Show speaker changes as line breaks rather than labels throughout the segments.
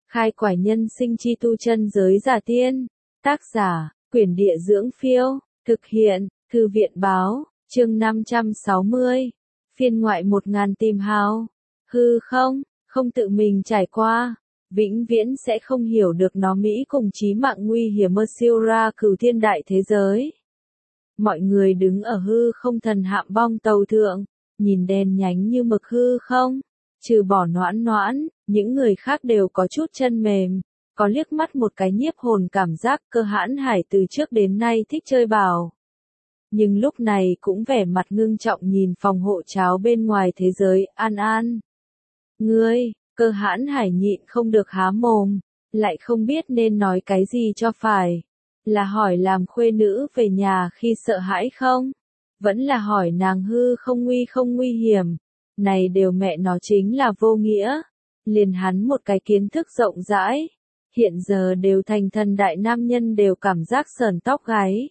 Khai quải nhân sinh chi tu chân giới giả tiên. Tác giả, Quyển Địa Dưỡng Phiêu. Thực hiện, Thư viện Báo. Chương 560. Phiên ngoại 1000 tìm hào. Hư không tự mình trải qua, vĩnh viễn sẽ không hiểu được nó mỹ cùng chí mạng nguy hiểm mơ siêu ra cửu thiên đại thế giới. Mọi người đứng ở hư không thần hạm bong tàu thượng, nhìn đen nhánh như mực hư không. Trừ bỏ Noãn Noãn, những người khác đều có chút chân mềm, có liếc mắt một cái nhiếp hồn cảm giác Cơ Hãn Hải từ trước đến nay thích chơi bào. Nhưng lúc này cũng vẻ mặt ngưng trọng nhìn phòng hộ cháo bên ngoài thế giới, An. Ngươi, Cơ Hãn Hải nhịn không được há mồm, lại không biết nên nói cái gì cho phải. Là hỏi làm khuê nữ về nhà khi sợ hãi không? Vẫn là hỏi nàng hư không nguy hiểm? Này đều mẹ nó chính là vô nghĩa. Liền hắn một cái kiến thức rộng rãi, hiện giờ đều thành thần đại nam nhân đều cảm giác sởn tóc gáy.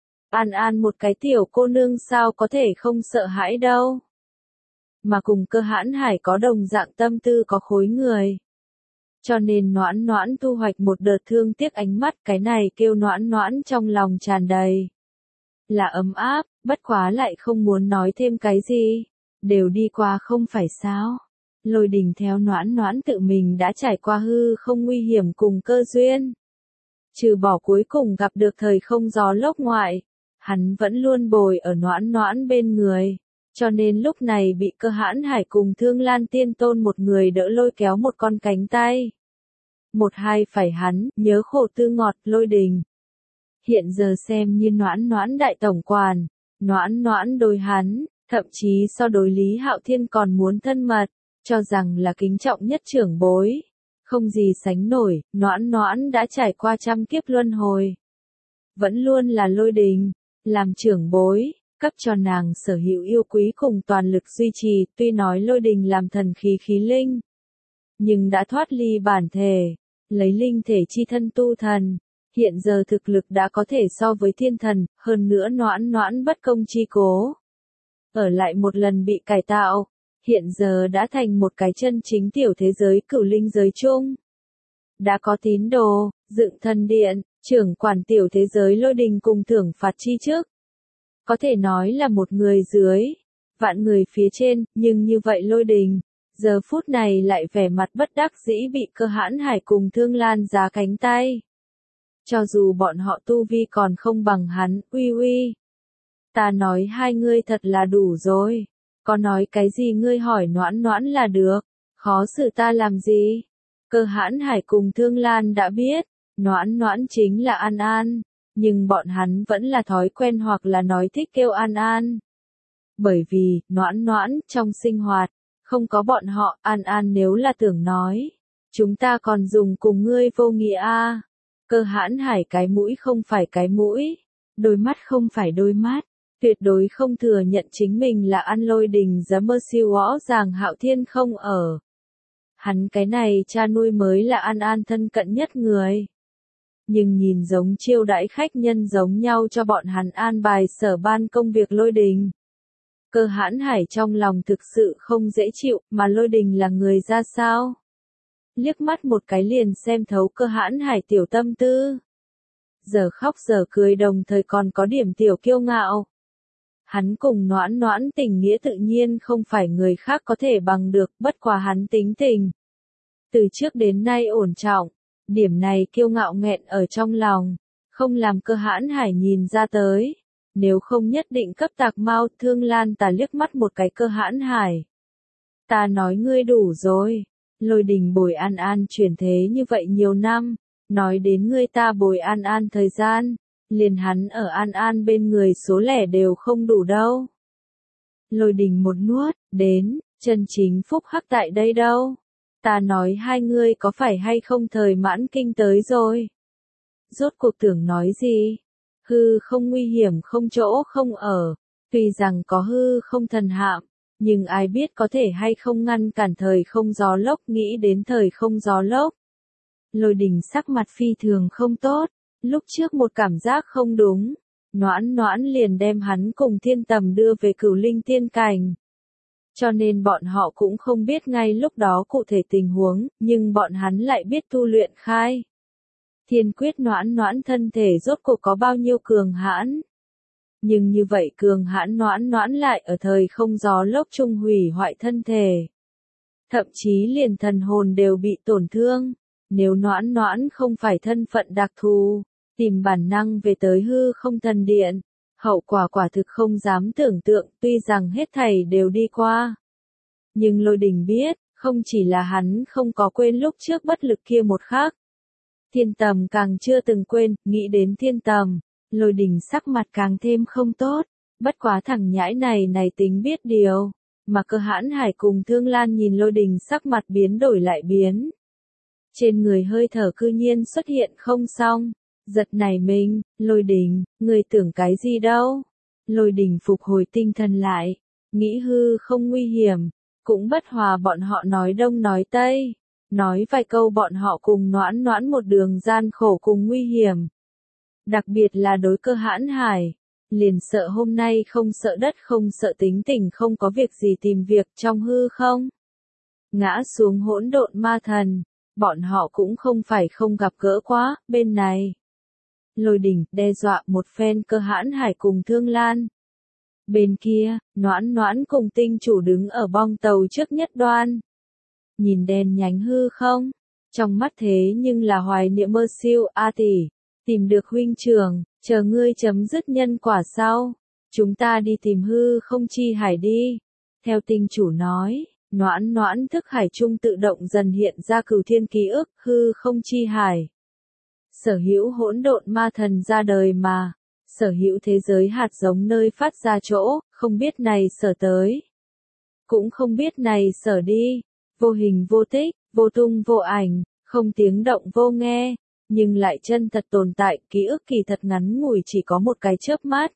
An một cái tiểu cô nương sao có thể không sợ hãi đâu. Mà cùng Cơ Hãn Hải có đồng dạng tâm tư có khối người. Cho nên Noãn Noãn thu hoạch một đợt thương tiếc ánh mắt, cái này kêu Noãn Noãn trong lòng tràn đầy là ấm áp, bất quá lại không muốn nói thêm cái gì. Đều đi qua không phải sao. Lôi Đình theo Noãn Noãn tự mình đã trải qua hư không nguy hiểm cùng cơ duyên. Trừ bỏ cuối cùng gặp được thời không gió lốc ngoại, hắn vẫn luôn bồi ở Noãn Noãn bên người. Cho nên lúc này bị Cơ Hãn Hải cùng Thương Lan Tiên Tôn một người đỡ lôi kéo một con cánh tay. Một hai phải hắn, nhớ khổ tư ngọt Lôi Đình. Hiện giờ xem như Noãn Noãn đại tổng quản, Noãn Noãn đối hắn, thậm chí so đối Lý Hạo Thiên còn muốn thân mật, cho rằng là kính trọng nhất trưởng bối. Không gì sánh nổi, Noãn Noãn đã trải qua trăm kiếp luân hồi. Vẫn luôn là Lôi Đình, làm trưởng bối, cấp cho nàng sở hữu yêu quý cùng toàn lực duy trì, tuy nói Lôi Đình làm thần khí linh. Nhưng đã thoát ly bản thể, lấy linh thể chi thân tu thần. Hiện giờ thực lực đã có thể so với thiên thần, hơn nữa Noãn Noãn bất công chi cố. Ở lại một lần bị cải tạo, hiện giờ đã thành một cái chân chính tiểu thế giới cửu linh giới chung. Đã có tín đồ, dựng thần điện, trưởng quản tiểu thế giới Lôi Đình cùng thưởng phạt chi chức. Có thể nói là một người dưới, vạn người phía trên, nhưng như vậy Lôi Đình, giờ phút này lại vẻ mặt bất đắc dĩ bị Cơ Hãn Hải cùng Thương Lan giá cánh tay. Cho dù bọn họ tu vi còn không bằng hắn, uy. Ta nói hai ngươi thật là đủ rồi. Có nói cái gì ngươi hỏi Noãn Noãn là được. Khó xử ta làm gì? Cơ Hãn Hải cùng Thương Lan đã biết. Noãn Noãn chính là An. Nhưng bọn hắn vẫn là thói quen hoặc là nói thích kêu An. Bởi vì, Noãn Noãn trong sinh hoạt. Không có bọn họ, An nếu là tưởng nói. Chúng ta còn dùng cùng ngươi vô nghĩa a. Cơ Hãn Hải cái mũi không phải cái mũi. Đôi mắt không phải đôi mắt. Tuyệt đối không thừa nhận chính mình là Lôi Đình giấm mơ siêu rõ ràng Hạo Thiên không ở. Hắn cái này cha nuôi mới là An thân cận nhất người. Nhưng nhìn giống chiêu đãi khách nhân giống nhau cho bọn hắn an bài sở ban công việc Lôi Đình. Cơ Hãn Hải trong lòng thực sự không dễ chịu, mà Lôi Đình là người ra sao? Liếc mắt một cái liền xem thấu Cơ Hãn Hải tiểu tâm tư. Giờ khóc giờ cười đồng thời còn có điểm tiểu kiêu ngạo. Hắn cùng Noãn Noãn tình nghĩa tự nhiên không phải người khác có thể bằng được, bất quá hắn tính tình. Từ trước đến nay ổn trọng, điểm này kiêu ngạo nghẹn ở trong lòng, không làm Cơ Hãn Hải nhìn ra tới. Nếu không nhất định cấp tạc mau, Thương Lan ta liếc mắt một cái Cơ Hãn Hải. Ta nói ngươi đủ rồi, Lôi Đình bồi An chuyển thế như vậy nhiều năm, nói đến ngươi ta bồi An thời gian. Liền hắn ở An bên người số lẻ đều không đủ đâu. Lôi Đình một nuốt, đến, chân chính phúc hắc tại đây đâu. Ta nói hai ngươi có phải hay không thời mãn kinh tới rồi. Rốt cuộc tưởng nói gì? Hư không nguy hiểm không chỗ không ở. Tuy rằng có hư không thần hạm, nhưng ai biết có thể hay không ngăn cản thời không gió lốc, nghĩ đến thời không gió lốc. Lôi Đình sắc mặt phi thường không tốt. Lúc trước một cảm giác không đúng, Noãn Noãn liền đem hắn cùng Thiên Tầm đưa về Cửu Linh Tiên Cảnh. cho nên bọn họ cũng không biết ngay lúc đó cụ thể tình huống, nhưng bọn hắn lại biết tu luyện khai. Thiên quyết Noãn Noãn thân thể rốt cuộc có bao nhiêu cường hãn. Nhưng như vậy cường hãn Noãn Noãn lại ở thời không gió lốc chung hủy hoại thân thể. Thậm chí liền thần hồn đều bị tổn thương. Nếu Noãn Noãn không phải thân phận đặc thù, tìm bản năng về tới hư không thần điện, hậu quả quả thực không dám tưởng tượng, tuy rằng hết thảy đều đi qua. Nhưng Lôi Đình biết, không chỉ là hắn không có quên lúc trước bất lực kia một khắc. Thiên Tầm càng chưa từng quên, nghĩ đến Thiên Tầm, Lôi Đình sắc mặt càng thêm không tốt, bất quá thằng nhãi này tính biết điều, mà Cơ Hãn Hải cùng Thương Lan nhìn Lôi Đình sắc mặt biến đổi lại biến. Trên người hơi thở cư nhiên xuất hiện không xong, giật nảy mình, Lôi Đình, người tưởng cái gì đâu? Lôi Đình phục hồi tinh thần lại, nghĩ hư không nguy hiểm, cũng bất hòa bọn họ nói đông nói tây, nói vài câu bọn họ cùng Noãn Noãn một đường gian khổ cùng nguy hiểm. Đặc biệt là đối Cơ Hãn Hải, liền sợ hôm nay không sợ đất không sợ tính tình không có việc gì tìm việc trong hư không. Ngã xuống hỗn độn ma thần, bọn họ cũng không phải không gặp gỡ quá, bên này. Lôi Đình đe dọa một phen Cơ Hãn Hải cùng Thương Lan. Bên kia, Noãn Noãn cùng tinh chủ đứng ở bong tàu trước nhất đoan. Nhìn đèn nhánh hư không, trong mắt thế nhưng là hoài niệm mơ siêu A tỷ, tìm được huynh trưởng, chờ ngươi chấm dứt nhân quả sau. Chúng ta đi tìm hư không chi hải đi. Theo tinh chủ nói, Noãn Noãn thức hải trung tự động dần hiện ra cửu thiên ký ức hư không chi hải. Sở hữu hỗn độn ma thần ra đời mà, sở hữu thế giới hạt giống nơi phát ra chỗ, không biết này sở tới. Cũng không biết này sở đi, vô hình vô tích, vô tung vô ảnh, không tiếng động vô nghe, nhưng lại chân thật tồn tại, ký ức kỳ thật ngắn ngủi chỉ có một cái chớp mắt.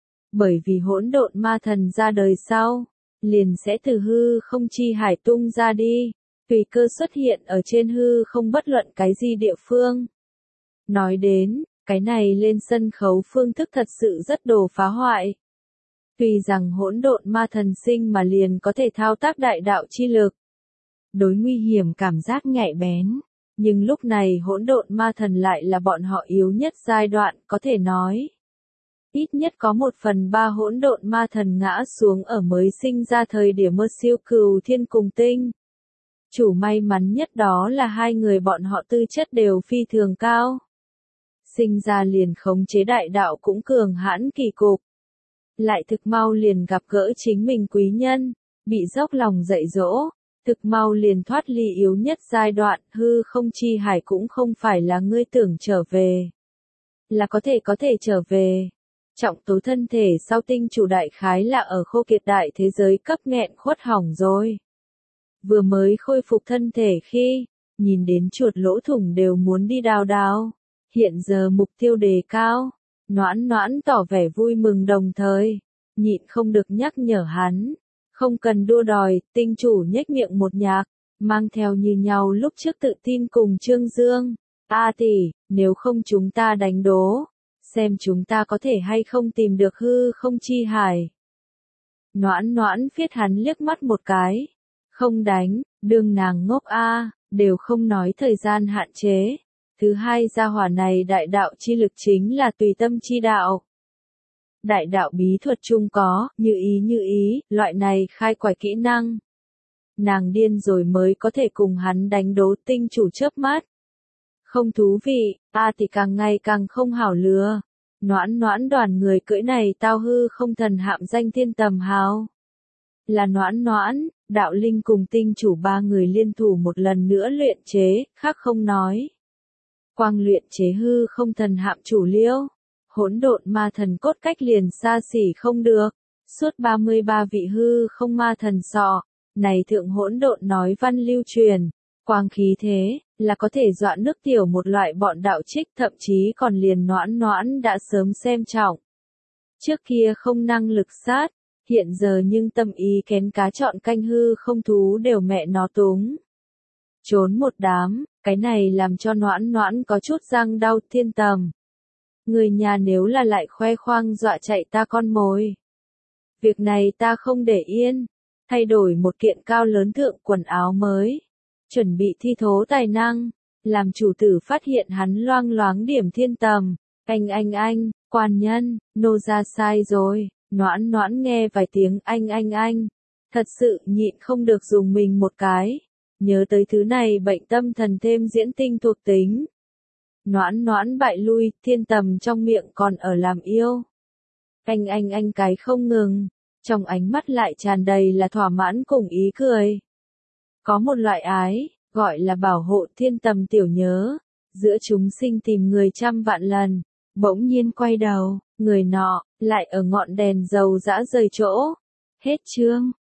Bởi vì hỗn độn ma thần ra đời sau, liền sẽ từ hư không chi hải tung ra đi, tùy cơ xuất hiện ở trên hư không bất luận cái gì địa phương. Nói đến, cái này lên sân khấu phương thức thật sự rất đồ phá hoại. Tuy rằng hỗn độn ma thần sinh mà liền có thể thao tác đại đạo chi lực, đối nguy hiểm cảm giác nhạy bén, nhưng lúc này hỗn độn ma thần lại là bọn họ yếu nhất giai đoạn, có thể nói. Ít nhất có 1/3 hỗn độn ma thần ngã xuống ở mới sinh ra thời điểm mơ siêu cửu thiên cùng tinh. Chủ may mắn nhất đó là hai người bọn họ tư chất đều phi thường cao. Sinh ra liền khống chế đại đạo cũng cường hãn kỳ cục. Lại thực mau liền gặp gỡ chính mình quý nhân, bị dốc lòng dạy dỗ, thực mau liền thoát ly yếu nhất giai đoạn, hư không chi hải cũng không phải là ngươi tưởng trở về. Là có thể trở về. Trọng tố thân thể sau tinh chủ đại khái là ở khô kiệt đại thế giới cấp nghẹn khuất hỏng rồi. Vừa mới khôi phục thân thể khi, nhìn đến chuột lỗ thủng đều muốn đi đào. Hiện giờ mục tiêu đề cao, Noãn Noãn tỏ vẻ vui mừng đồng thời, nhịn không được nhắc nhở hắn, không cần đua đòi, tinh chủ nhếch miệng một nhạc, mang theo như nhau lúc trước tự tin cùng Trương Dương, A tỷ, nếu không chúng ta đánh đố, xem chúng ta có thể hay không tìm được hư không chi hải. Noãn Noãn phiết hắn liếc mắt một cái, không đánh, đương nàng ngốc a, đều không nói thời gian hạn chế. Thứ hai gia hỏa này đại đạo chi lực chính là tùy tâm chi đạo. Đại đạo bí thuật chung có, như ý, loại này khai quải kỹ năng. Nàng điên rồi mới có thể cùng hắn đánh đố tinh chủ chớp mắt. Không thú vị, ta thì càng ngày càng không hảo lừa. Noãn Noãn đoàn người cưỡi này tao hư không thần hạm danh thiên tầm hào. Là Noãn Noãn, đạo linh cùng tinh chủ ba người liên thủ một lần nữa luyện chế, khác không nói. Quang luyện chế hư không thần hạm chủ liễu, hỗn độn ma thần cốt cách liền xa xỉ không được, suốt 33 vị hư không ma thần sọ, này thượng hỗn độn nói văn lưu truyền, quang khí thế, là có thể dọa nước tiểu một loại bọn đạo trích thậm chí còn liền Noãn Noãn đã sớm xem trọng. Trước kia không năng lực sát, hiện giờ nhưng tâm ý kén cá chọn canh hư không thú đều mẹ nó túng. Trốn một đám, cái này làm cho Noãn Noãn có chút răng đau thiên tầm. Người nhà nếu là lại khoe khoang dọa chạy ta con mồi. Việc này ta không để yên. thay đổi một kiện cao lớn thượng quần áo mới, chuẩn bị thi thố tài năng, làm chủ tử phát hiện hắn loang loáng điểm thiên tầm, anh, quan nhân, nô ra sai rồi, Noãn Noãn nghe vài tiếng anh, thật sự nhịn không được dùng mình một cái, nhớ tới thứ này bệnh tâm thần thêm diễn tinh thuộc tính. Noãn Noãn bại lui, thiên tầm trong miệng còn ở làm yêu. Anh cái không ngừng, trong ánh mắt lại tràn đầy là thỏa mãn cùng ý cười. Có một loại ái, gọi là bảo hộ thiên tầm tiểu nhớ, giữa chúng sinh tìm người trăm vạn lần, bỗng nhiên quay đầu, người nọ, lại ở ngọn đèn dầu dã rời chỗ. Hết chương.